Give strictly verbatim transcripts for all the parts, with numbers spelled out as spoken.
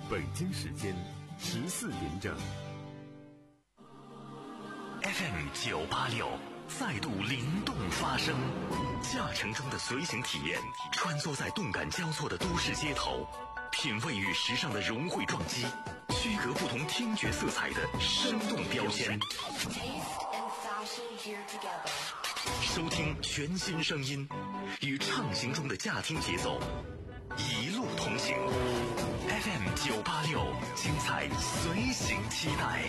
北京时间十四点整。 F M 九八六再度灵动发声，驾乘中的随行体验，穿梭在动感交错的都市街头，品味与时尚的融汇撞击，区隔不同听觉色彩的生动标签。收听全新声音，与畅行中的驾听节奏，一路同行。F M 九八六，精彩随行期待。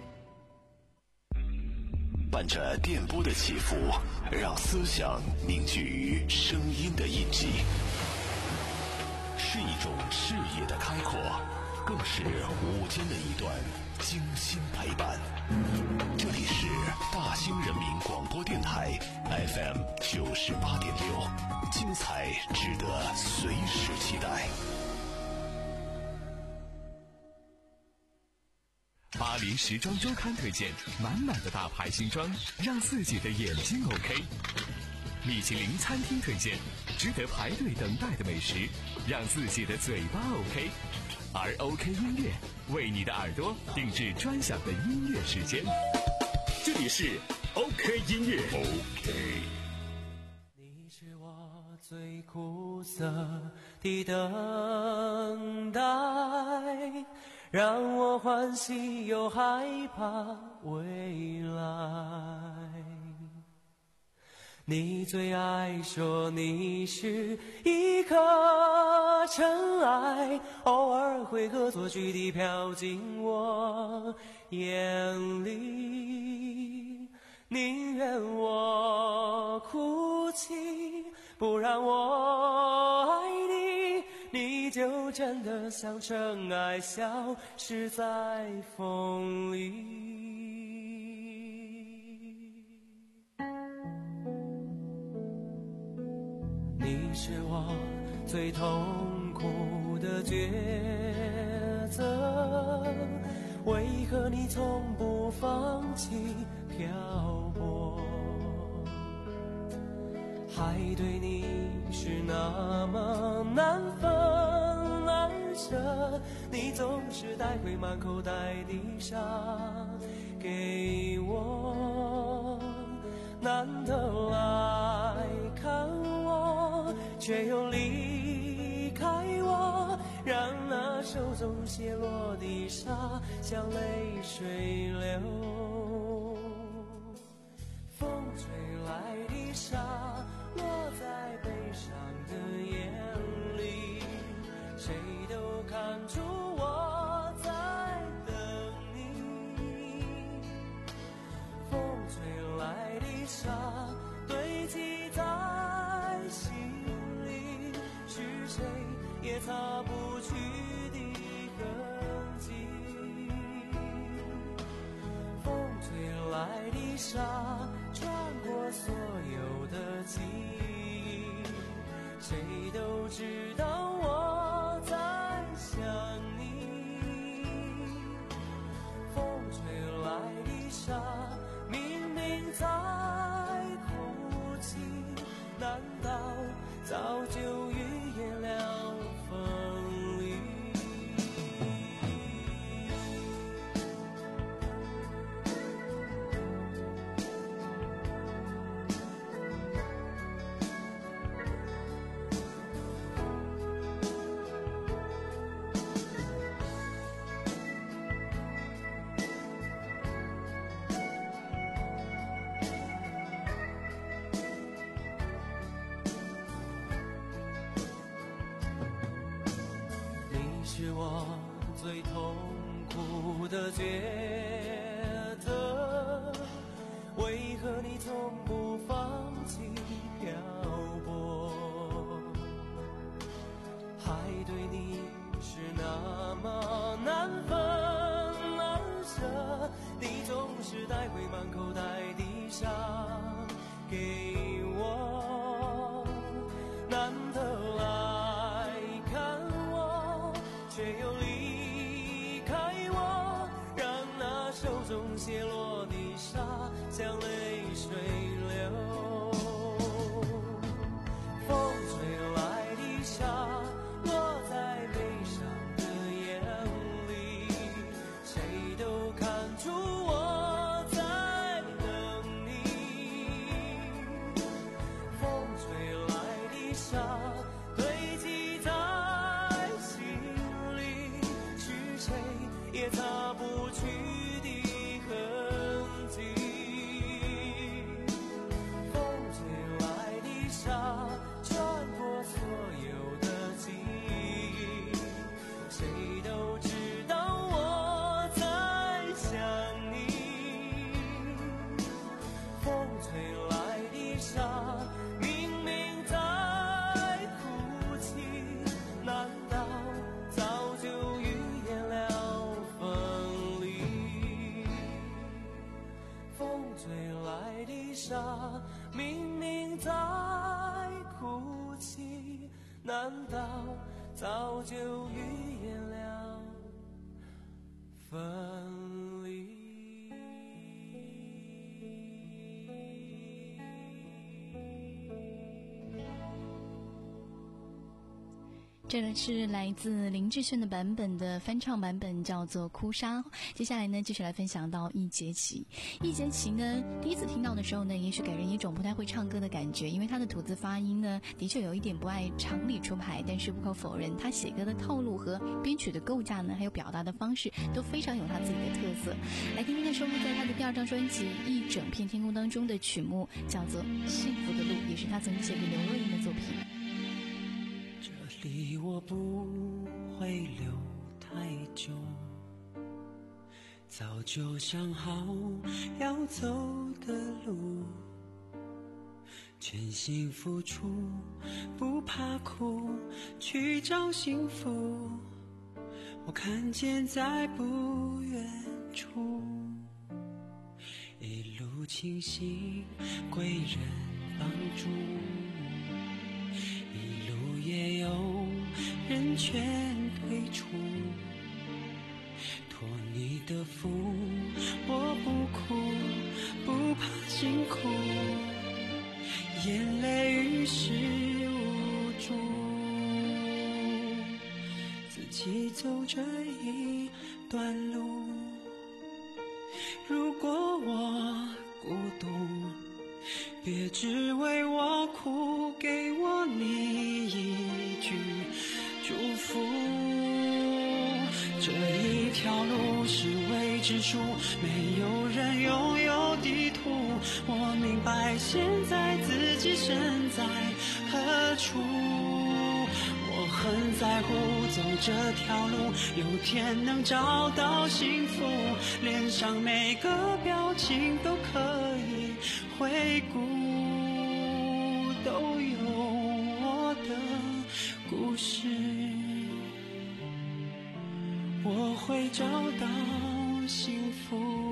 伴着电波的起伏，让思想凝聚于声音的印记，是一种视野的开阔，更是午间的一段精心陪伴。这里是大兴人民广播电台 F M 九十八点六，精彩值得随时期待。 巴黎时装周刊推荐满满的大牌新装，让自己的眼睛 OK。米其林餐厅推荐值得排队等待的美食，让自己的嘴巴 OK。而 OK 音乐为你的耳朵定制专享的音乐时间，这里是 OK 音乐。 OK， 你是我最苦涩的等待，让我欢喜又害怕未来。你最爱说你是一颗尘埃，偶尔会恶作剧地飘进我眼里，宁愿我哭泣，不让我爱你，你就真的像尘埃消失在风里。你是我最痛苦的抉择，为何你从不放弃漂泊？海对你是那么难分难舍，你总是带回满口袋的沙给我，难得来看我，却又离开我，让那手中泻落的沙像泪水流。风吹来的沙落在悲伤的眼里，谁都看出我在等你。风吹来的沙堆积在心里，是谁也擦不去的痕迹。风吹来的沙穿过所有的记忆，谁都知道我在想你。风吹来的沙明明在哭泣，难道早就预言了分离？是我最痛苦的抉择，为何你从不放弃漂泊？海对你是那么难分难舍，你总是带回满口袋的沙给我，难得来看我，却又离开我，让那手中泻落的沙像泪水流。风吹来的沙落在悲伤的眼终于演了分离。 这个是来自林志炫的版本的翻唱版本，叫做《哭砂》。接下来呢，继续来分享到易珏琪。易珏琪呢，第一次听到的时候呢，也许给人一种不太会唱歌的感觉，因为他的吐字发音呢，的确有一点不爱常理出牌。但是不可否认，他写歌的套路和编曲的构架呢，还有表达的方式，都非常有他自己的特色。来听听看收录在他的第二张专辑《一整片天空》当中的曲目，叫做《幸福的路》，也是他曾经写给刘若英的作品。 这里我不会留太久，早就想好要走的路，全心付出，不怕苦，去找幸福。我看见在不远处，一路清醒，贵人帮助，一路也有人劝退出，托你的福，我不哭，不怕辛苦，眼泪于事无助，自己走这一段路。如果我孤独，别只为我哭，给我你一句祝福。这一条路是未知数，没有人拥有地图。我明白现在自己身在何处，我很在乎走这条路，有天能找到幸福，脸上每个表情都可以回顾，都有我的故事，我会找到幸福。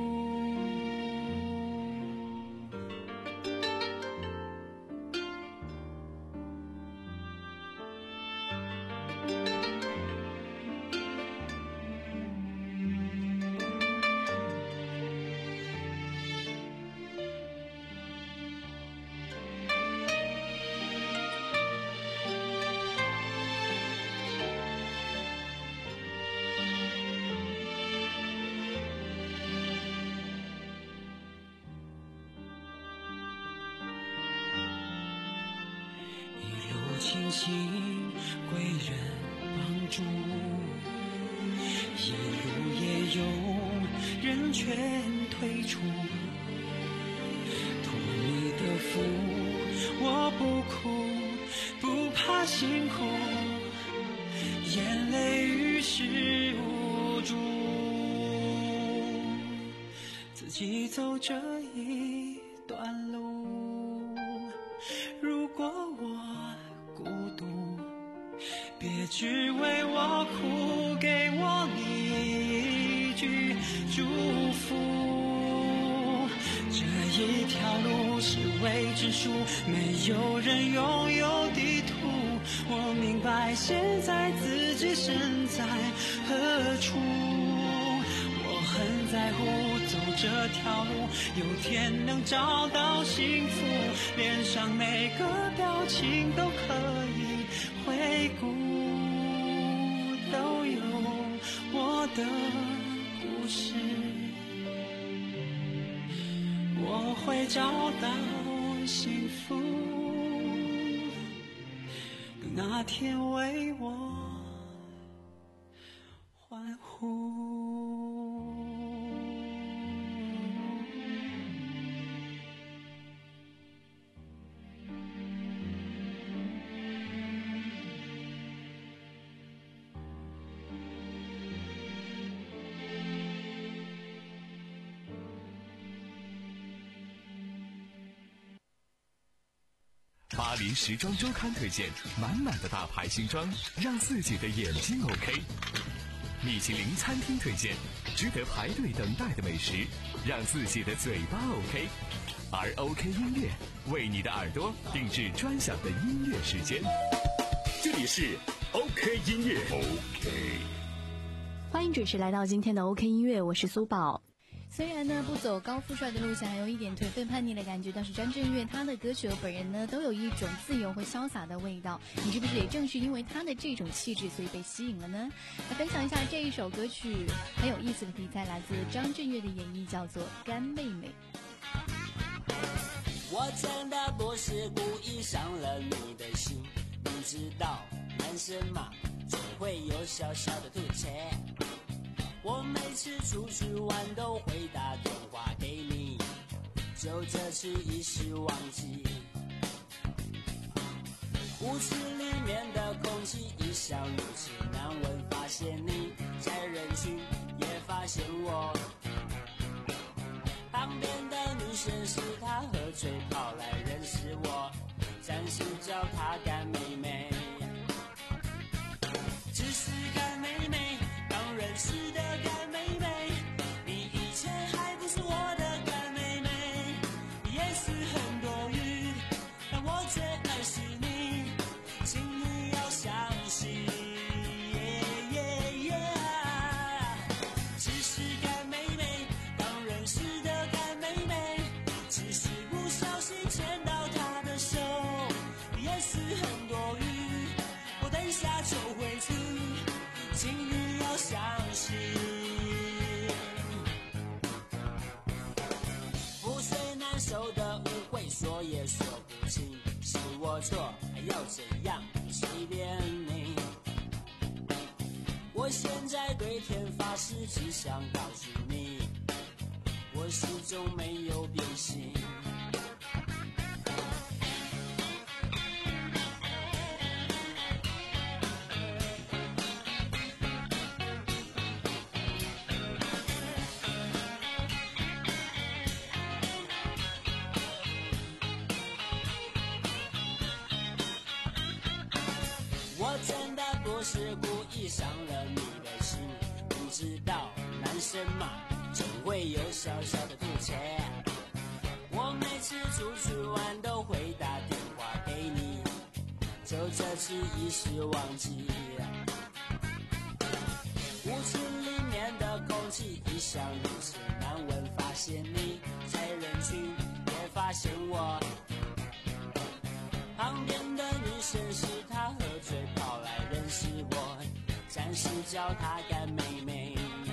庆幸贵人帮助，一路也有人劝退出，托你的福，我不哭，不怕辛苦，眼泪于事无助，自己走这一段路。如果我孤独，别只为我哭，给我你一句祝福。这一条路是未知数，没有人拥有地图。我明白现在自己身在何处，我很在乎走这条路，有天能找到幸福，脸上每个表情都可以回顾，都有我的故事，我会找到幸福，等那天为我欢呼。 巴黎时装周刊推荐满满的大牌新装，让自己的眼睛 OK。米其林餐厅推荐值得排队等待的美食，让自己的嘴巴 OK。而 OK 音乐为你的耳朵定制专享的音乐时间。 这里是 OK 音乐 OK。 欢迎准时来到今天的 OK 音乐，我是苏宝。虽然呢不走高富帅的路线，还有一点颓废叛逆的感觉，但是张震岳他的歌曲和本人呢都有一种自由和潇洒的味道。你是不是也正是因为他的这种气质，所以被吸引了呢？来分享一下这一首歌曲很有意思的题材，来自张震岳的演绎，叫做《干妹妹》。 我真的不是故意伤了你的心，你知道男生嘛总会有小小的吐槽。我每次出去玩都会打电话给你，就这次一时忘记。屋子里面的空气一向如此难闻，发现你在人群也发现我。旁边的女生是她喝醉跑来认识我，暂时叫她干妹妹。只是干妹妹，刚认识的干妹妹，你以前还不是我的干妹妹。也许很多余，但我最爱是你，请你要相信。Yeah, yeah, yeah. 只是干妹妹，刚认识的干妹妹，只是不小心牵到她的手。也许很多余，我等下就回去，请你要相信。覆水难收的误会，说也说不清，是我错，还要怎样？随便你。我现在对天发誓，只想告诉你，我始终没有变心。我真的不是故意伤了你的心，你知道男生嘛总会有小小的吐槽。我每次出去玩都会打电话给你，就这次一时忘记。屋子里面的空气一向如此难闻，发现你在人群也发现我。旁边的女生是她喝醉跑来认识我，暂时叫她干妹妹。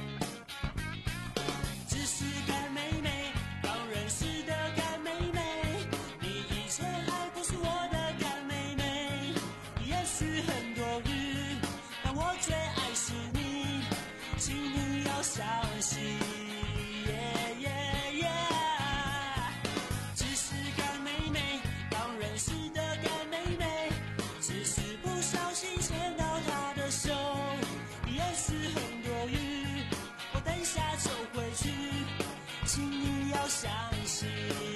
只是干妹妹，刚认识的干妹妹，你以前还不是我的干妹妹。也许很多余，但我最爱是你，请你要相信。Yeah, yeah, yeah. 只是干妹妹，刚认识的干妹妹，只是不小心牵到她的手。也许很多余，我等下就回去，请你要相信。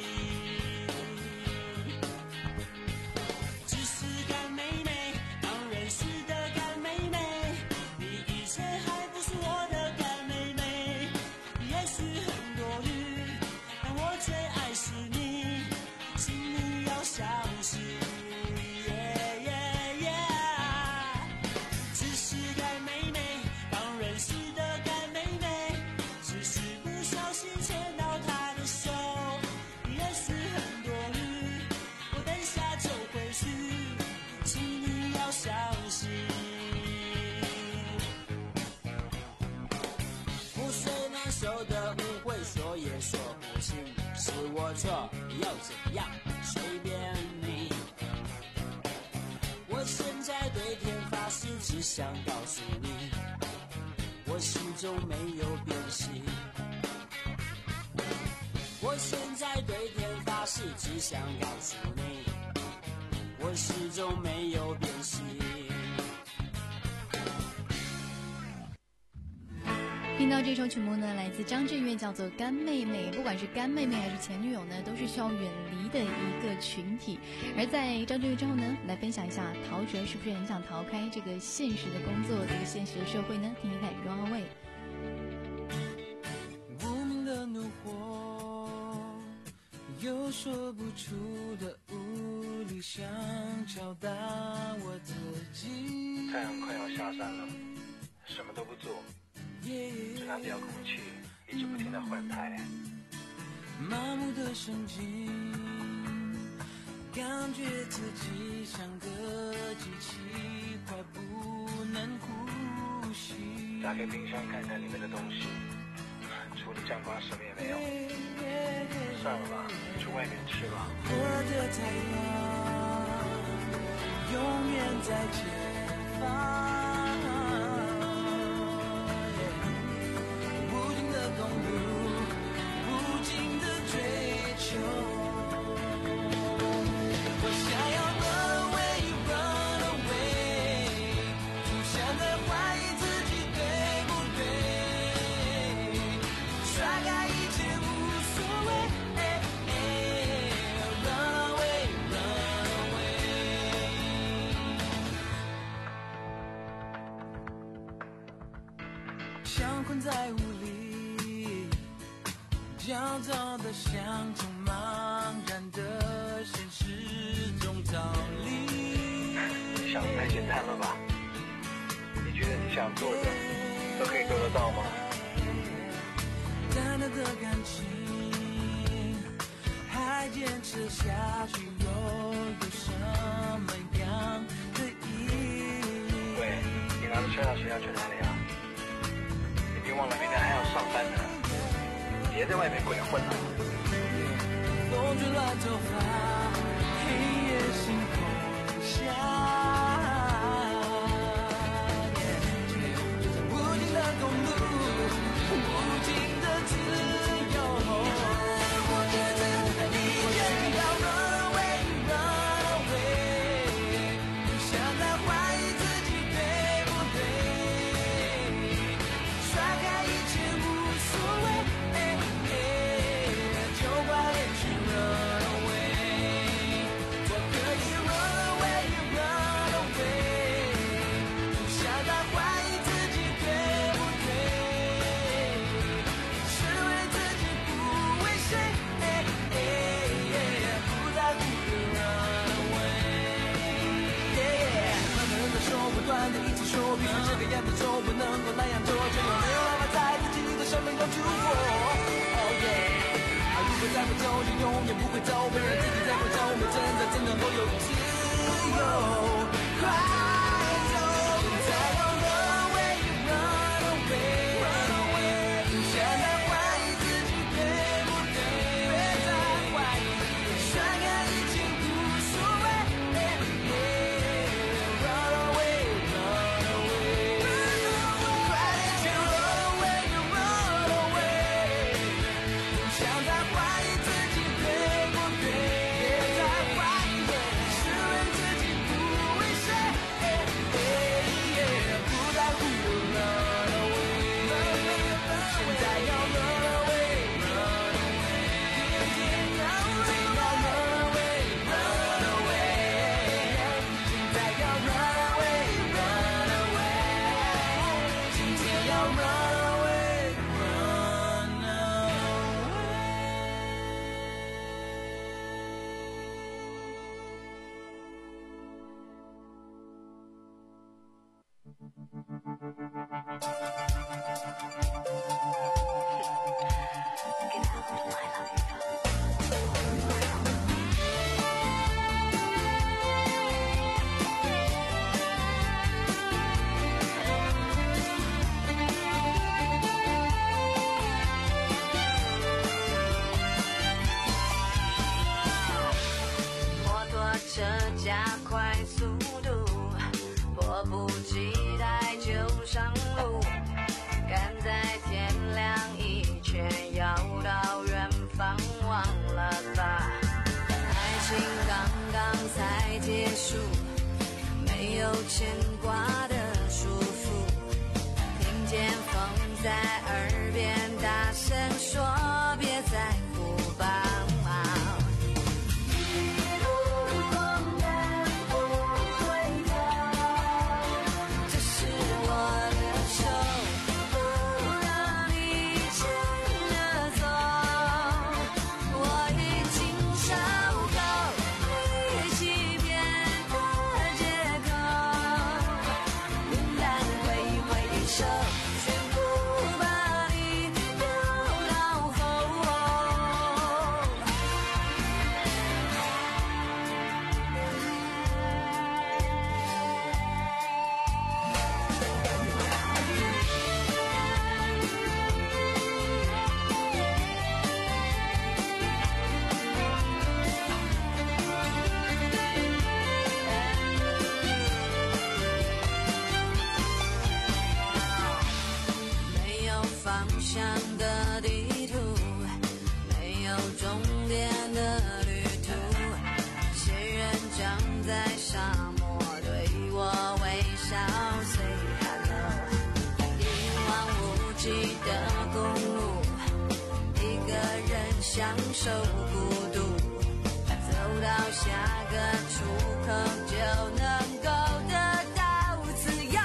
只是干妹妹，刚认识的干妹妹，你以前还不是我的干妹妹。也许很多余，但我最爱是你，请你要相信。Yeah, yeah, yeah. 只是干妹妹，刚认识的干妹妹，只是不小心牵到她的手。也许很多余，我等下就回去，请你要相信。覆水难收的误会，说也说不清，是我错，要怎样？随便你。我现在对天发誓，只想告诉你，我始终没有变心。我现在对天发誓，只想告诉你，我始终没有变心。 听到这首曲目呢，来自张震岳，叫做《干妹妹》。不管是干妹妹还是前女友呢，都是需要远离的一个群体。而在张震岳之后呢，来分享一下陶喆是不是很想逃开这个现实的工作，这个现实的社会呢？听听看，Run Away。 无名的怒火，有说不出的无力， 里想敲打我自己。 太阳快要下山了，什么都不做，只拿遥控器一直不停地换台。 麻木的神经，感觉自己像个机器，快不能呼吸。 打开冰箱看看里面的东西，除了酱瓜什么也没有。算了吧，去外面吃吧。 我的太阳永远在前方，不停的公路，不尽的追求。我想要 run away run away， 不想再怀疑自己对不对，甩开一切无所谓。像困在雾里，焦躁的想从茫然的现实中逃离。 你想太简单了吧？你觉得你想做的都可以做得到吗？ 淡淡的感情还坚持下去，又有什么样的意义？ 喂，你拿着车钥匙要去哪里啊？别忘了明天还要上班呢，别在外面鬼混了。 风吹乱头发，黑夜星空下，无尽的公路，无尽的自由。我觉得你也要 run away run away， 不想再怀疑自己对不对，甩开一切无所谓，就快点去 run away。我可以 run away run away， 不想再怀疑自己对不对，是为自己不为谁，不在乎的 run away。很多人都说不断的一直说，必须这个样子做，不能够那样做，却又没有办法在自己的生命中去过。Oh yeah， 如果再不走就永远不会走，没人自己在不走，我们真的真的会有自由。快走，现在要 run away run away run away， 不想再怀疑自己对不对，别再怀疑，甩开一切无所谓。Run away run away， 快点去 run away run away， 不想再怀疑自己对不对，别再怀疑，是为自己不为谁，不在乎的 run away， 现在要 run away run away， 今天要 run away run away， 现在要 run away run away， 今天要 run away run away。 摩托车加快速度，迫不及待就上路，赶在天亮以前要到远方，忘了吧？爱情刚刚才结束，没有牵挂的束缚，听见风在耳边大声说别在乎吧。这是我的手，让你牵着走，我已经受够一起享受孤独，走到下个出口就能够得到自由。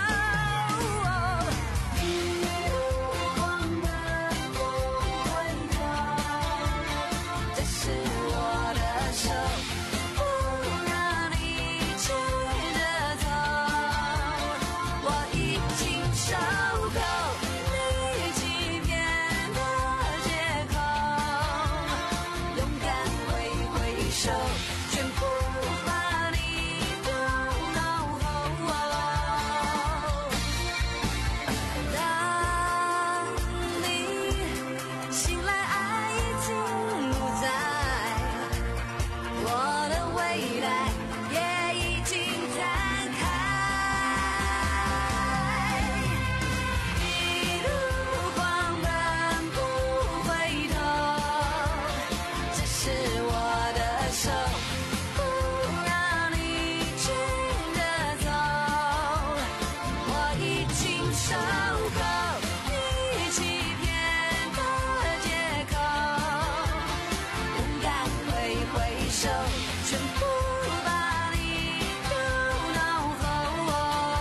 一路狂奔不回头，这是我的手，不让你牵着走。我已经受够你欺骗的借口，勇敢挥挥手，全部把你丢脑后。当你醒来，爱已经不在，我的未来也已经展开。一路狂奔不回头，这是我的手，不让你牵着走。我已经受够你欺骗的借口，勇敢挥挥手，全部把你丢脑后。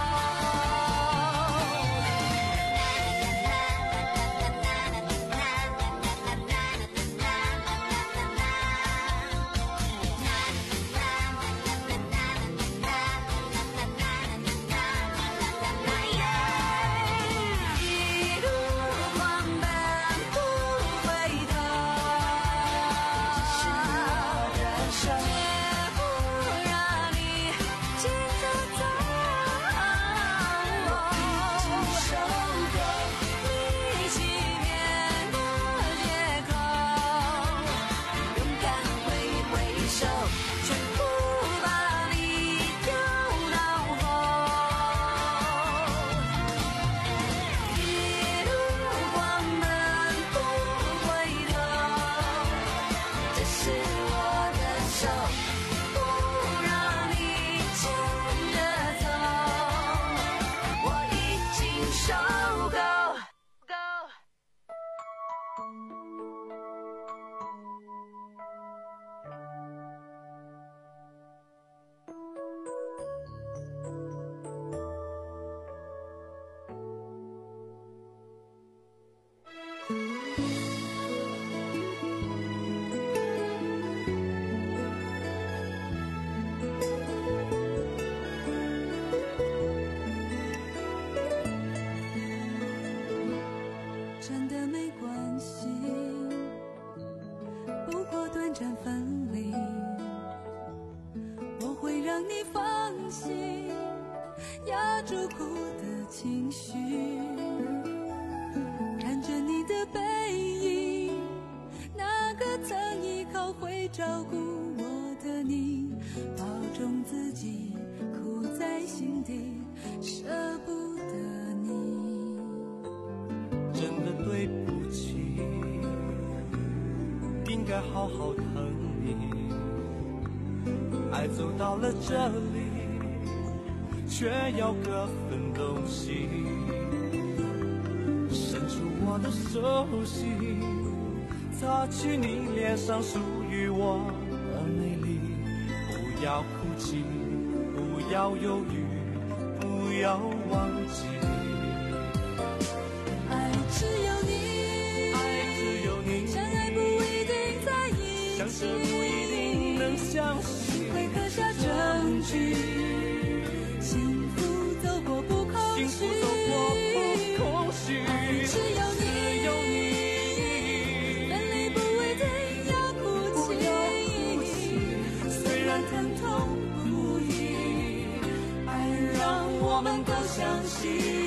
一路狂奔不回头，这是我的手，绝不让你牵着走。我已经受够你欺骗的借口，勇敢挥挥手，全部把你丢脑后。一路狂奔不回头，这是我的手，不让你牵着走。我已经受够。 真的没关系，不过短暂分离，我会让你放心，压住哭的情绪，看着你的背影，那个曾依靠会照顾我的你，保重自己，苦在心底，舍不得你。 真的对不起，应该好好疼你。爱走到了这里，却要各分东西。伸出我的手心，擦去你脸上属于我的美丽。不要哭泣，不要犹豫，不要忘记。 爱只有你， 爱只有你， 相爱不一定在一起， 相识不一定能相信， 会刻下证据，幸福走过不空虚， 幸福走过不空虚。 爱只有你， 只有你， 分离不一定要哭泣， 不要哭泣，虽然疼痛不已，爱让我们都相信。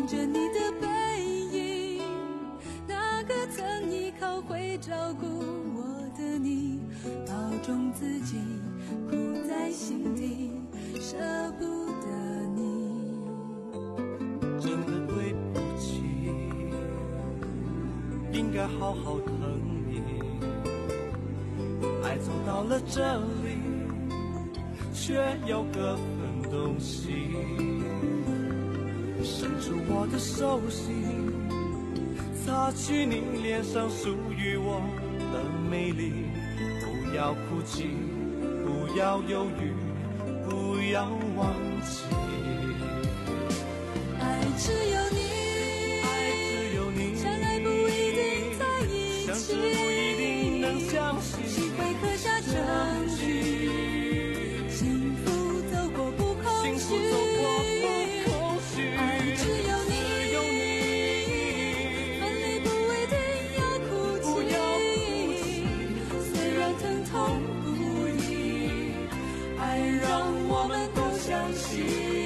望着你的背影，那个曾依靠会照顾我的你，保重自己，苦在心底，舍不得你。 真的对不起，应该好好疼你。爱走到了这里，却有个分东西，伸出我的手心，擦去你脸上属于我的美丽。不要哭泣，不要犹豫，不要忘记， 爱只有你， 爱只有你， 相爱不一定在一起， 相知不一定能相信， 心会刻下证据，幸福走过不空虚， 幸福走过不空虚， 爱只有你， 只有你， 分离不一定要哭泣， 不要哭泣， 虽然疼痛不已，爱让我们都相信。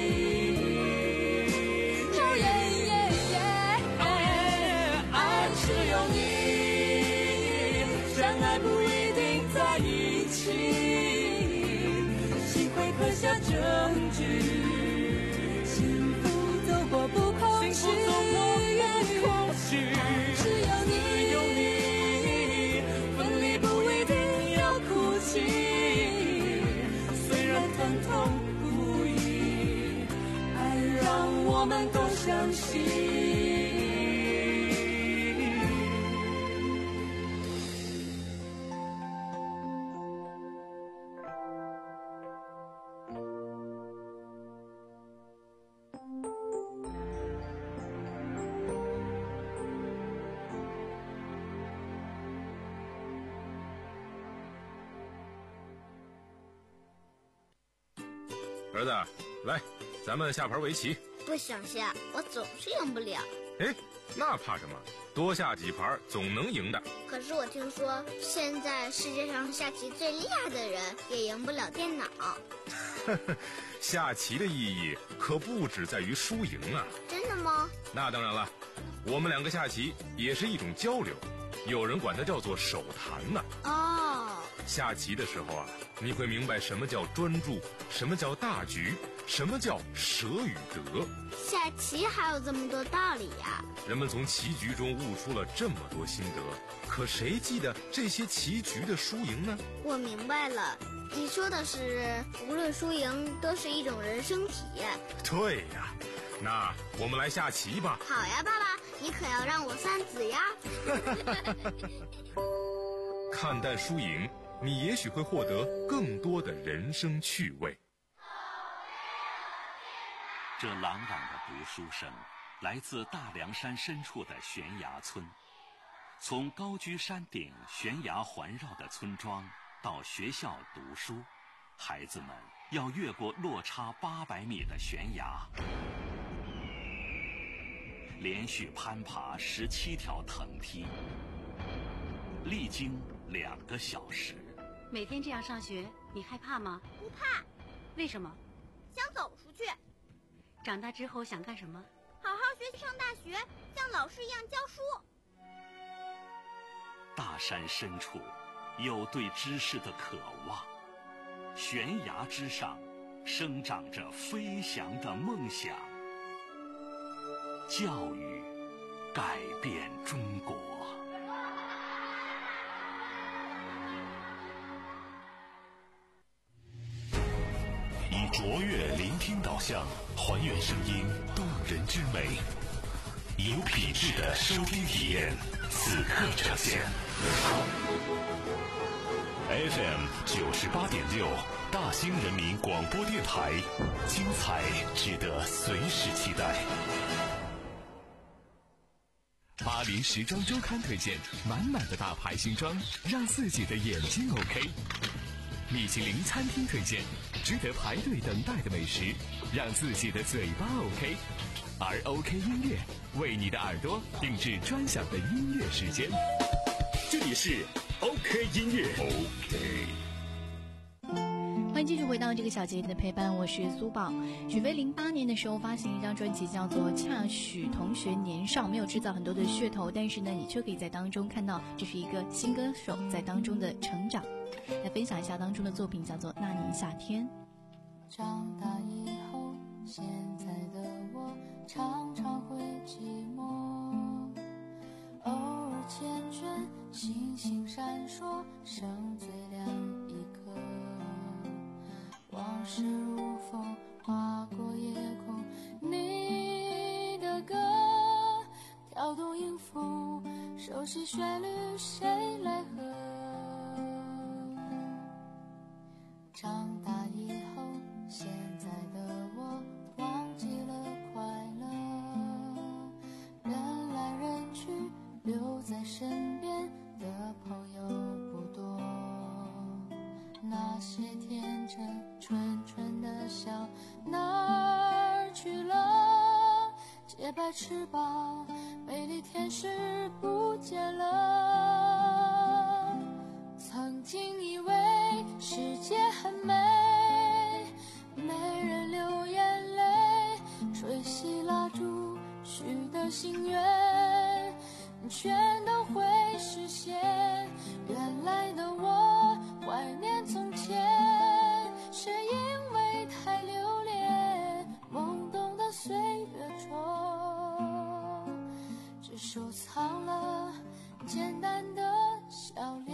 刻下证据， 幸福走过不空虚， 幸福走过不空虚， 只有你， 只有你， 分离不一定要哭泣， 虽然疼痛不已，爱让我们都相信。 儿子，来，咱们下盘围棋。 不想下，我总是赢不了。 哎，那怕什么？多下几盘总能赢的。 可是我听说，现在世界上下棋最厉害的人也赢不了电脑。 下棋的意义可不只在于输赢啊！ 真的吗？ 那当然了，我们两个下棋也是一种交流，有人管它叫做手谈呢。 哦。 下棋的时候啊，你会明白什么叫专注，什么叫大局，什么叫舍与得。 下棋还有这么多道理呀！ 人们从棋局中悟出了这么多心得，可谁记得这些棋局的输赢呢？ 我明白了，你说的是无论输赢都是一种人生体验。 对呀，那我们来下棋吧。 好呀，爸爸，你可要让我三子呀。 看淡输赢，你也许会获得更多的人生趣味。 这朗朗的读书声来自大凉山深处的悬崖村。从高居山顶悬崖环绕的村庄到学校读书，孩子们要越过落差八百米的悬崖，连续攀爬十七条藤梯，历经两个小时。 每天这样上学，你害怕吗？ 不怕。 为什么？ 想走出去。 长大之后想干什么？ 好好学习，上大学，像老师一样教书。 大山深处有对知识的渴望，悬崖之上生长着飞翔的梦想。教育改变中国。 以卓越聆听导向，还原声音动人之美，有品质的收听体验，此刻呈现。F M 九十八点六，大兴人民广播电台，精彩值得随时期待。 巴黎时装周刊推荐，满满的大牌新装，让自己的眼睛 OK。米其林餐厅推荐，值得排队等待的美食，让自己的嘴巴 OK。而 OK 音乐为你的耳朵定制专享的音乐时间。这里是 OK 音乐。 OK。 欢欢迎继续回到这个小姐姐的陪伴，我是苏宝。许飞零八年的时候发行一张专辑叫做《恰许同学年少》，没有制造很多的噱头，但是呢，你却可以在当中看到这是一个新歌手在当中的成长。来分享一下当中的作品，叫做《那年夏天》。 长大以后，现在的我常常会寂寞，偶尔缱绻，星星闪烁，剩最亮一颗。往事如风，划过夜空，你的歌跳动音符，熟悉旋律，谁来和？长大以后，现在的我忘记了快乐，人来人去，留在身边的朋友不多。那些天真纯纯的笑哪儿去了？洁白翅膀，美丽天使不见了。曾经以为世界很美，没人流眼泪，吹熄蜡烛许的心愿，全都会实现。原来的我怀念从前，是因为太留恋懵懂的岁月中，只收藏了简单的笑脸。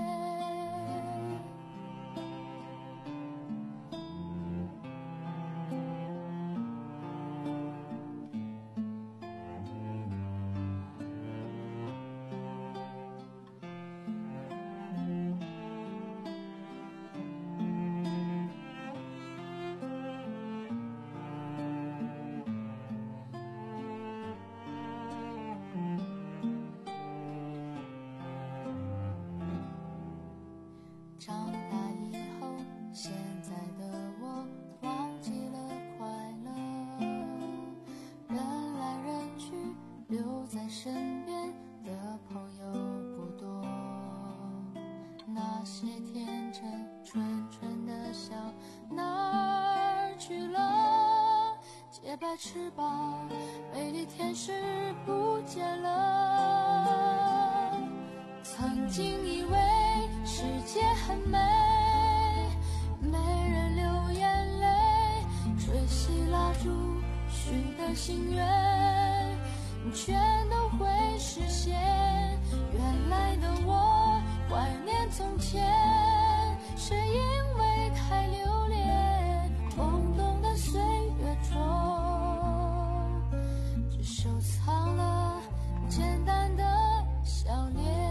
长大以后，现在的我忘记了快乐，人来人去，留在身边的朋友不多。那些天真纯纯的笑哪儿去了？洁白翅膀，美丽天使不见了。曾经以为世界很美，没人流眼泪，吹熄蜡烛许的心愿，全都会实现。原来的我怀念从前，是因为太留恋懵懂的岁月中，只收藏了简单的笑脸。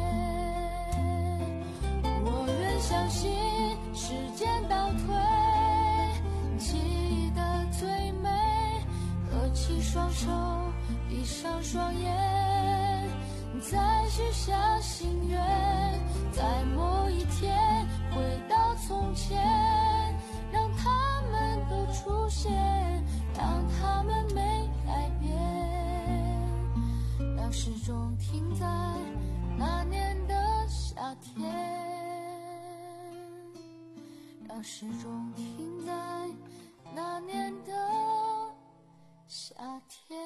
相信时间倒退，记忆的最美，合起双手，闭上双眼，再许下心愿，在某一天回到从前，让他们都出现，让他们没改变，让时钟停在那年的夏天，让时钟停在那年的夏天。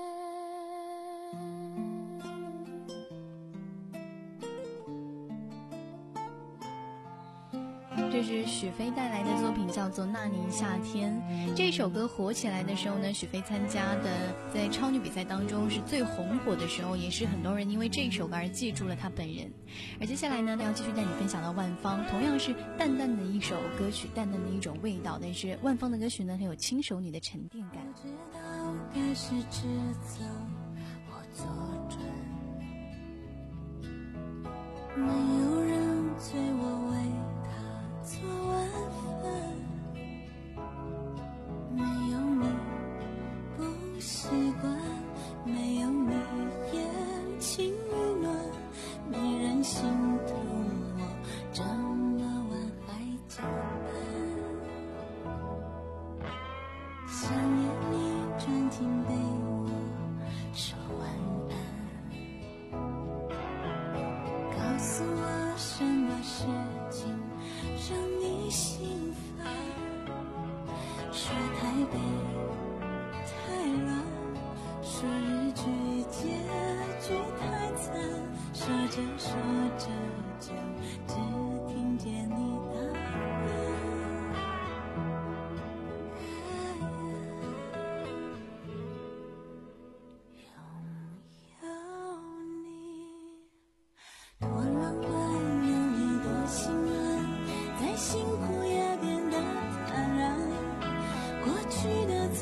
这是许飞带来的作品，叫做《那年夏天》。这首歌火起来的时候呢，许飞参加的在超女比赛当中是最红火的时候，也是很多人因为这首歌而记住了他本人。而接下来呢，要继续带你分享到万芳，同样是淡淡的一首歌曲，淡淡的一种味道，但是万芳的歌曲呢，很有轻熟女的沉淀感。 不知道该是直走或左转，没有人催我为他做晚饭，没有你不习惯，没有你眼睛温暖，没人心疼我这么晚还加班，想念你钻进被窝说晚安，告诉我什么事情让你心烦。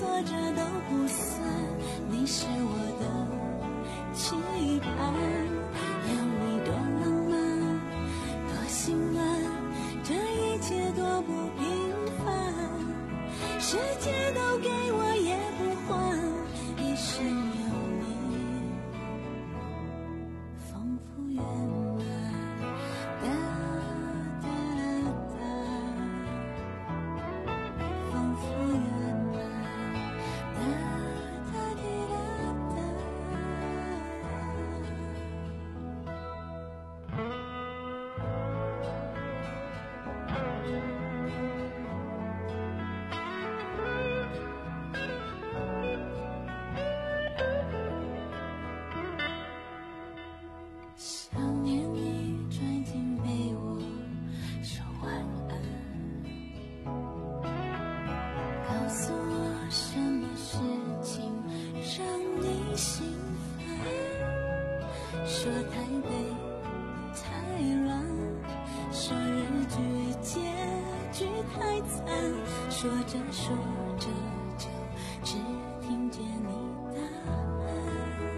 挫折都不算，你是我的期盼。有你多浪漫，多心安，这一切多不平凡。世界都给我也不还，一生有你，丰富圆满。哒哒哒哒，丰富圆满。哒哒滴哒哒。想念你拽进被窝说晚安，告诉我什么事情让你心烦，说台北太乱，说日剧结局太惨，说着说着就只听见你答案。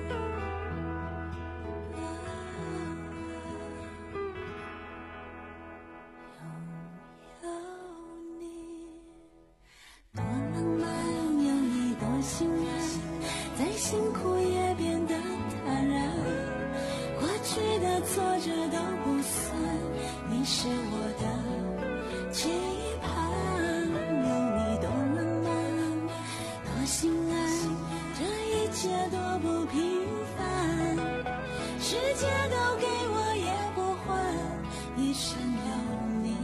有你多浪漫，有你多心安，再辛苦也变得坦然。过去的挫折都不算，你是我的期盼。有你多浪漫，多心安，这一切多不平凡。世界都给我也不还，一生有你，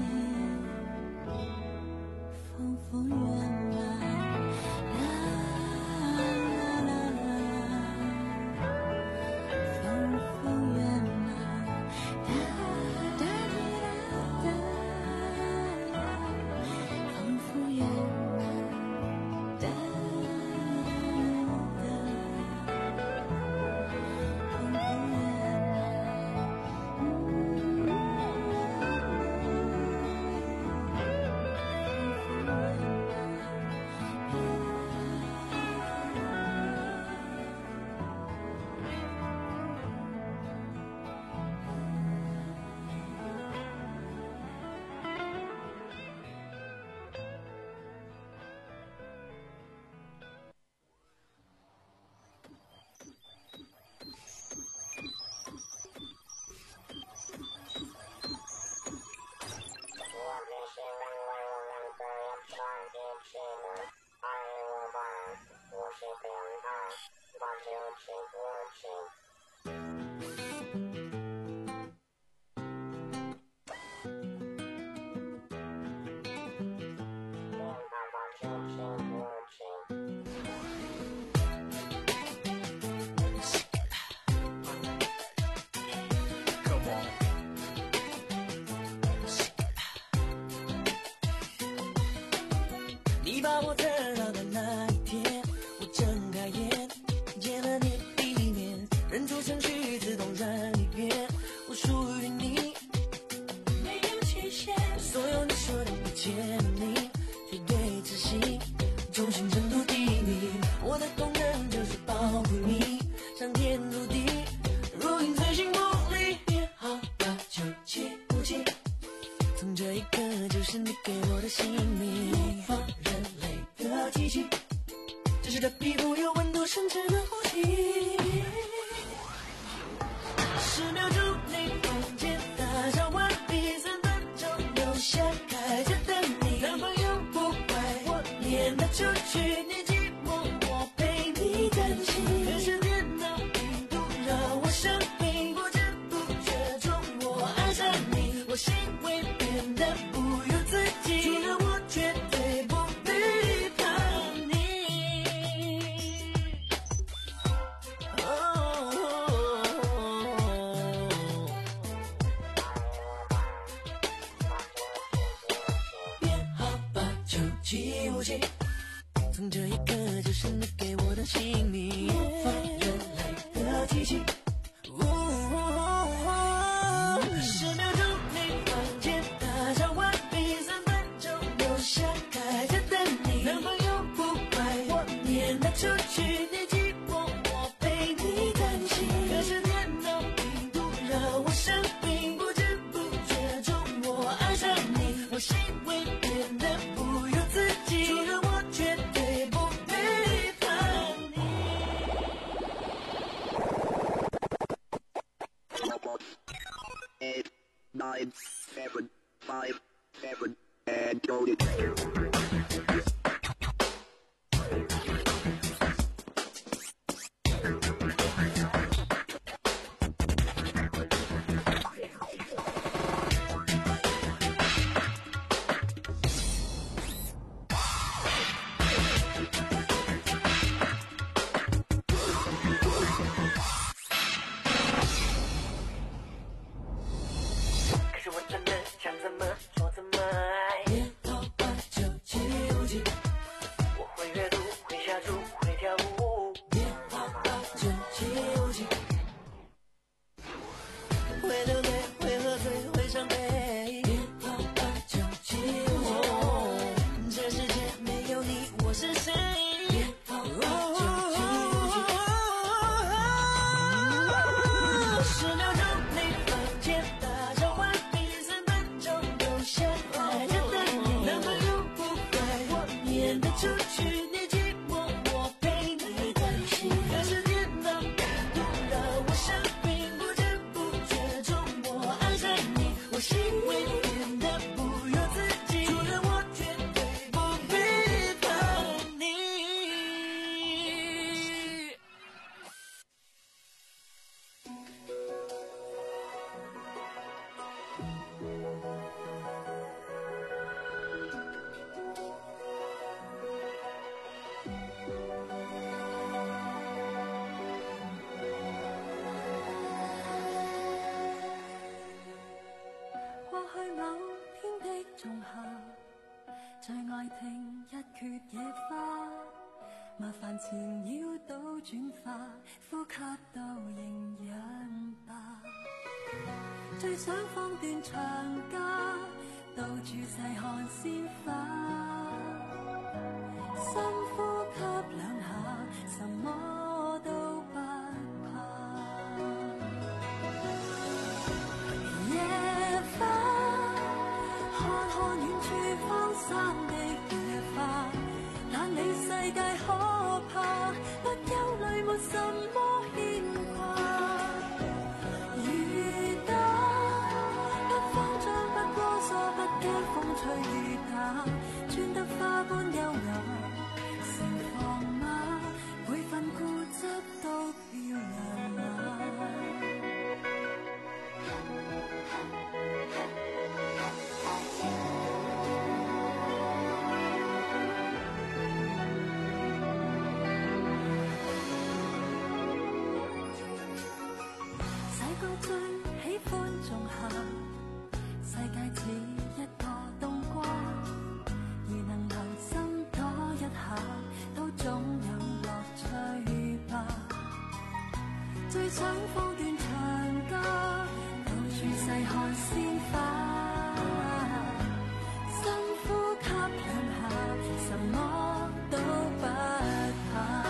丰富圆满。啦啦啦啦，丰富圆满。哒哒滴哒哒，丰富圆满。哒哒，丰富圆满。 你把我打扰的那一天，我睁开眼，见了你的一面，认出程序自动让你变，我属于你，没有期限。所有你说的一切你绝对执行，忠心程度第一，我的功能就是保护你，上天入地，如影随形不离。别好吧，就气不气，从这一刻就是你给我的姓名。人类的机器，真实的皮肤有温度，深沉的呼吸。十秒钟内房间打扫完毕，三分钟留下开着等你。男朋友不怪我撵他出去，你寂寞我陪你担心。可是电脑病毒让我生病，不知不觉中我爱上你，我行为变得不由自己，除了我绝对不背叛你。别好吧，就气无气，从这一刻就是你给我的姓名。模仿人类的机器。十秒钟内房间打扫完毕，三分钟留下开着等你。男朋友不怪我出去，你寂寞我陪你担心。可是电脑病毒让我生病，不知不觉中我爱上你，我行为变得不由自己，除了我绝对不背叛你。 Eight, nine, seven, five, seven, and go to 可是我真的想怎么说怎么爱，编号八九七五七，我会阅读，会下注，会跳舞。编号八九七五七，会流泪，会喝醉，会伤悲。编号八九七五七，这世界没有你，我是谁？编号八九七五七，十秒钟内房间打着完毕，三分钟留下来着等你。男朋友不怪我撵得出去，你寂寞我陪你担心。可是电脑病毒让我生病，不知不觉中我爱上你，我行为变得不由自己，除了我绝对不背叛你。 或許某天的仲夏，最愛聽一闕野花，麻煩纏繞到轉化，呼吸到營養吧。最想放段長假，到處細看鮮花，深呼吸兩下，什麼都不怕。夜花，看看遠處荒山的野花，懶理世界可怕，不憂慮沒什麼牽掛。雨打，不慌張，不囉嗦，不驚風吹雨打，穿得花般優雅，盛放嗎？每份固執都漂亮嗎？細個最喜歡仲夏，世界似一個冬瓜，如能留心躲一下，都總有樂趣吧。最想放段長假，到處細看鮮花，深呼吸兩下，什麼都不怕。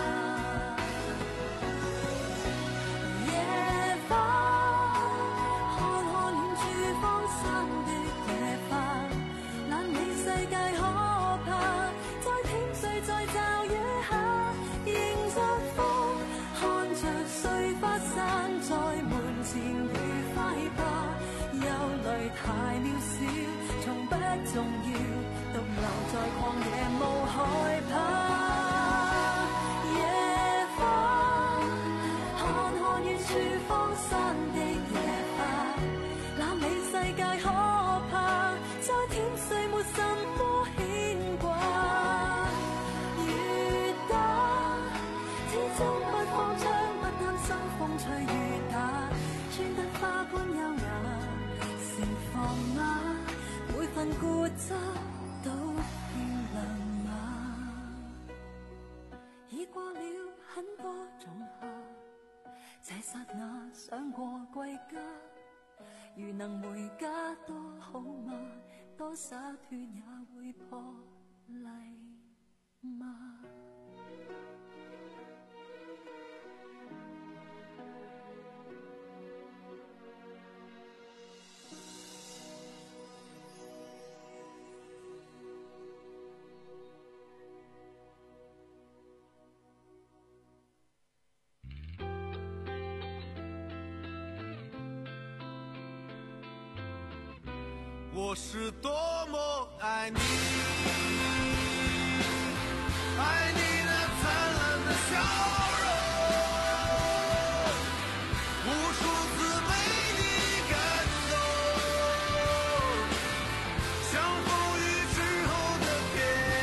夜花，看看遠處荒山的野花，懶理世界可怕，再舔睡在驟雨下，迎着風，看着碎花散在門前愉快吧。憂慮太渺小，從不重要，獨留在曠野無害怕。夜花，看看遠處荒山的野花，懶理世界可怕，再舔睡沒什麼牽掛。雨打，始終不慌張，不擔心風吹雨打，穿得花般優雅，盛放嗎？每份固執都漂亮嗎？已過了很多仲夏，這剎那想過歸家，如能回家多好嗎？多灑脱也會破例嗎？ 我是多么爱你，爱你那灿烂的笑容，无数次被你感动，像风雨之后的天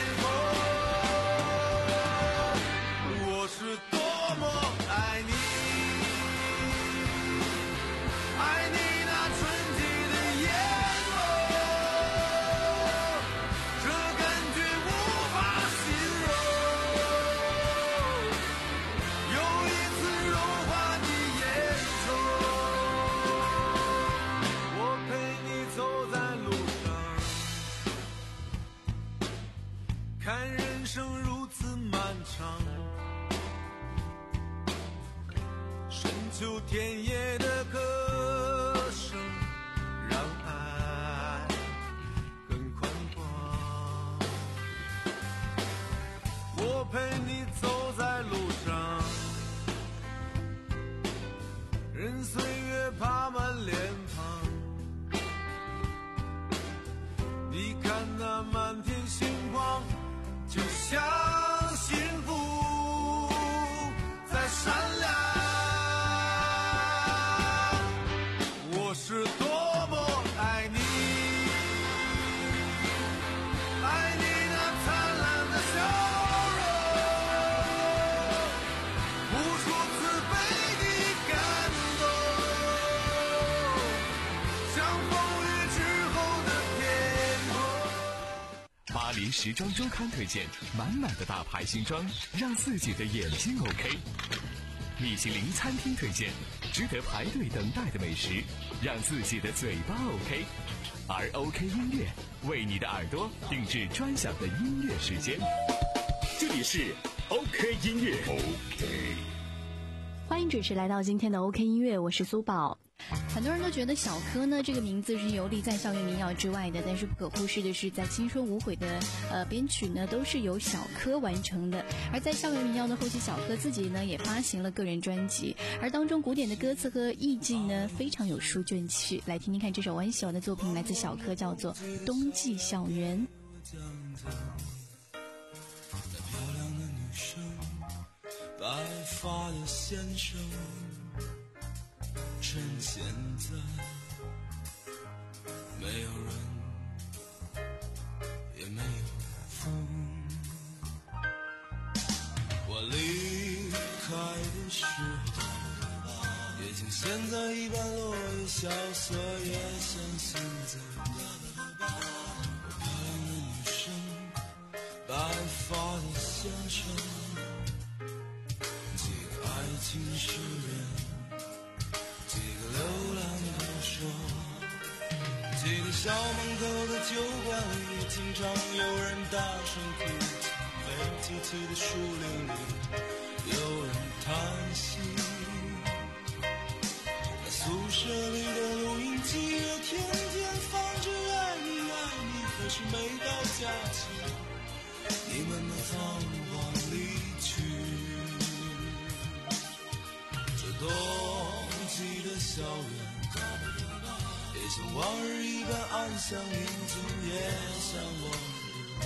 空。我是多么爱你，爱你那纯洁的眼眸，这感觉无法形容，又一次融化你眼中。我陪你走在路上，看人生如此漫长，深秋田野的歌声让爱更宽广。我陪你走在路上，任岁月爬满脸庞，你看那满天星光，就像幸福在闪亮。我是多么爱你，爱你那灿烂的笑容，无数次被你感动，像风雨之后的天空。 巴黎时装周刊推荐满满的大牌新装，让自己的眼睛 OK。米其林餐厅推荐值得排队等待的美食，让自己的嘴巴 OK。而 OK 音乐为你的耳朵定制专享的音乐时间。 这里是 OK 音乐 OK。 欢迎准时来到今天的 OK 音乐，我是苏宝。很多人都觉得小柯呢这个名字是游离在校园民谣之外的，但是不可忽视的是，在青春无悔的呃编曲呢都是由小柯完成的。而在校园民谣的后期，小柯自己呢也发行了个人专辑，而当中古典的歌词和意境呢非常有书卷气。来听听看这首我很喜欢的作品，来自小柯，叫做《冬季校园》。 漂亮的女生，白发的先生，趁现在没有人也没有风，我离开的时候也像现在一般落叶萧瑟，也像现在我漂亮的女生，白发的先生，几个爱情诗人，几个流浪歌手，几个校门口的酒馆里，经常有人大声哭泣，黑漆漆的树林里有人叹息，在宿舍里的录音机也天天放着爱你爱你，可是每到假期你们都仓皇离去，这冬季的校园也像往日一般安详宁静，也像往日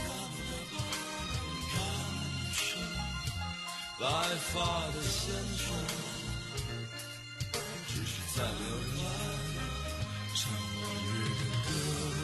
看生白发的先生，只是再没有人来唱往日的歌。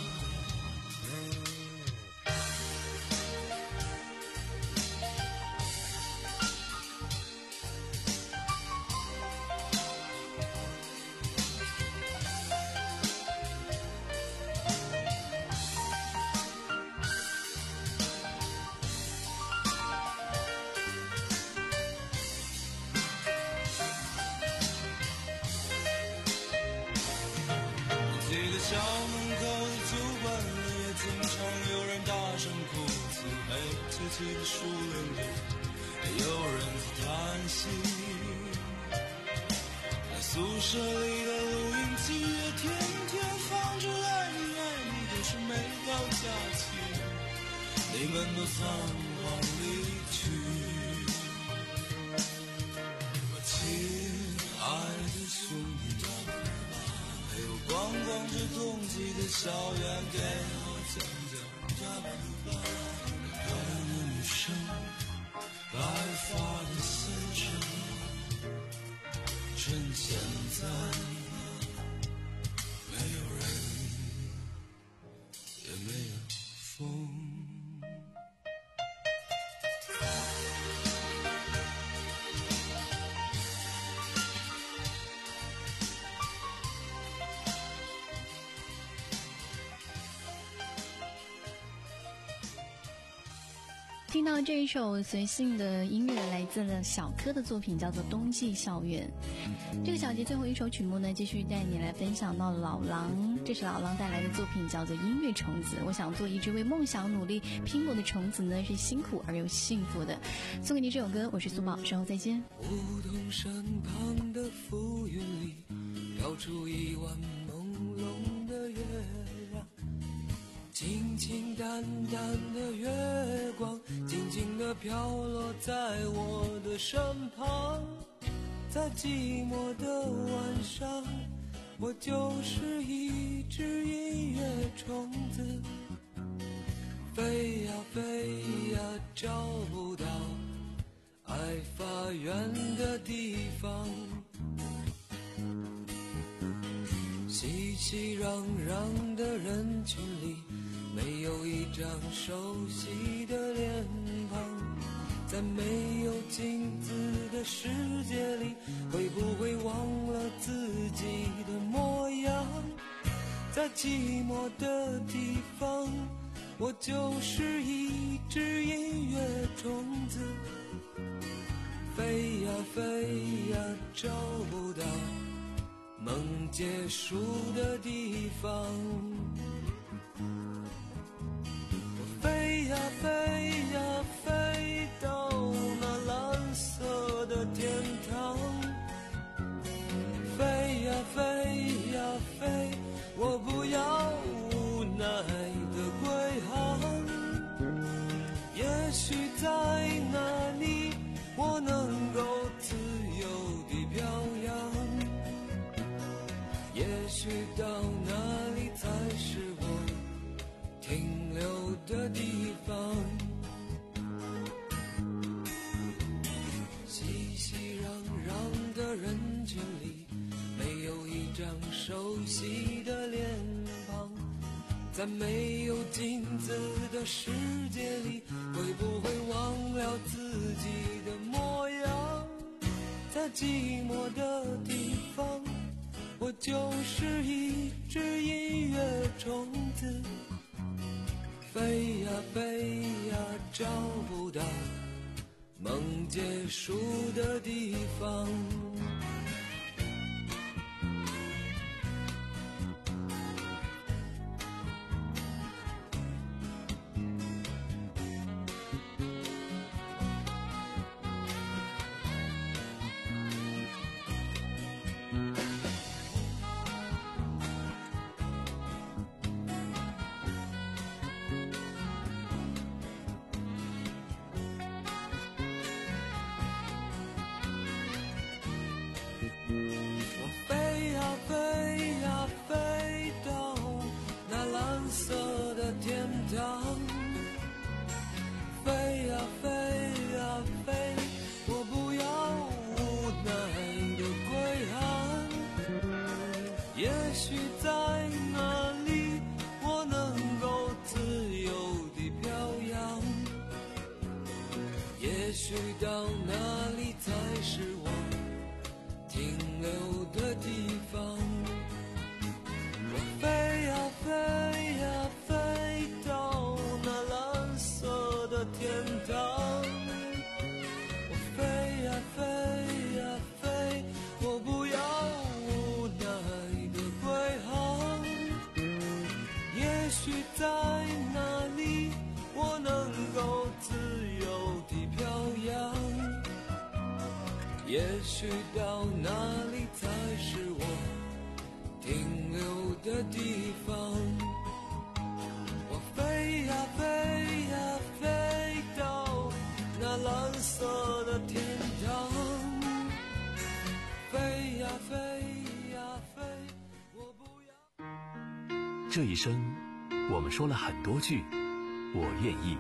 校门口的酒馆里也经常有人大声哭泣，黑漆漆的树林里也有人在叹息，在宿舍里的录音机也天天放着爱你爱你，可是每到假期你们都仓皇离去，我亲爱的兄弟，陪我逛逛这冬季的校园，给我讲讲她漂亮的女生，白发的死神，趁现在没有人，也没有风。 听到这一首随性的音乐，来自了小柯的作品，叫做《冬季校园》。这个小节最后一首曲目呢，继续带你来分享到老狼，这是老狼带来的作品，叫做《音乐虫子》。我想做一只为梦想努力拼搏的虫子呢，是辛苦而又幸福的。送给你这首歌，我是苏宝，稍后再见。 梧桐山旁的浮云里，飘出一弯朦胧的月亮，清清淡淡的月光，静静地飘落在我的身旁。在寂寞的晚上，我就是一只音乐虫子，飞呀飞呀，找不到爱发源的地方。熙熙攘攘的人群里，没有一张熟悉的脸庞，在没有镜子的世界里，会不会忘了自己的模样？在寂寞的地方，我就是一只音乐虫子，飞呀飞呀，找不到梦结束的地方。飞呀飞呀飞到那蓝色的天堂，飞呀飞呀飞，我不要无奈的归航。也许在那里我能够自由地飘扬，也许到那里才是我停留的地方。熙熙攘攘的人群里，没有一张熟悉的脸庞，在没有镜子的世界里，会不会忘了自己的模样？在寂寞的地方，我就是一只音乐虫子，飞呀飞呀，找不到梦结束的地方。飞呀飞呀飞，我不要无奈的归航。也许在那里我能够自由地飘扬，也许到那里才是我停留的地方。我飞呀飞呀飞到那蓝色的天堂，我飞呀飞呀飞，我不要无奈的归航。也许在那里我能够自由地飘扬，也许到那里才是我停留的地方。我飞呀飞呀飞到那蓝色的天堂，飞呀飞呀飞，我不要。 这一生，我们说了很多句我愿意。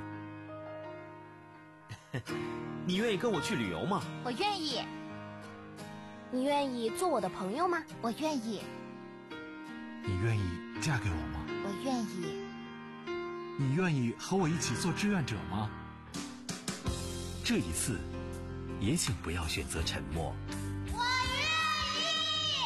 你愿意跟我去旅游吗？ 我愿意。你愿意做我的朋友吗？我愿意。 你愿意嫁给我吗？ 我愿意。 你愿意和我一起做志愿者吗？ 这一次，也请不要选择沉默。 我愿意。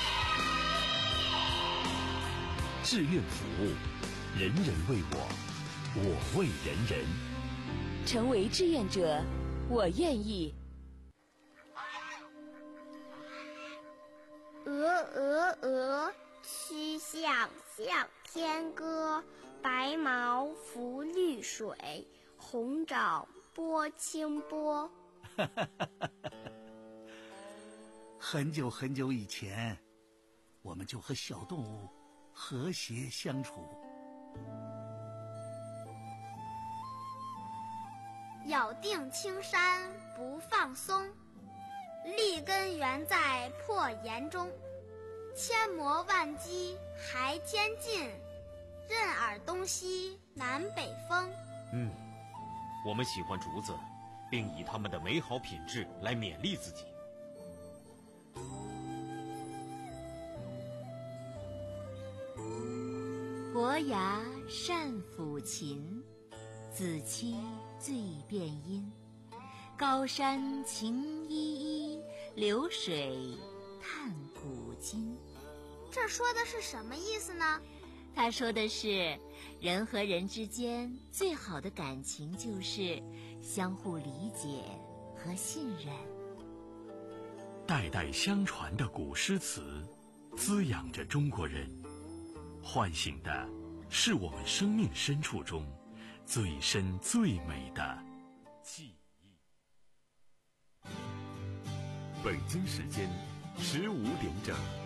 志愿服务，人人为我，我为人人。 成为志愿者，我愿意。 鹅鹅鹅，曲项向天歌。白毛浮绿水，红掌拨清波。 很久很久以前，我们就和小动物和谐相处。 咬定青山不放松，立根原在破岩中。千磨万击还坚劲，任尔东西南北风。 嗯，我们喜欢竹子，并以它们的美好品质来勉励自己。 伯牙善抚琴，子期最辨音。高山晴依依，流水叹古今。 这说的是什么意思呢？ 他说的是，人和人之间最好的感情就是相互理解和信任。 代代相传的古诗词，滋养着中国人，唤醒的是我们生命深处中最深最美的记忆。 北京时间十五点整。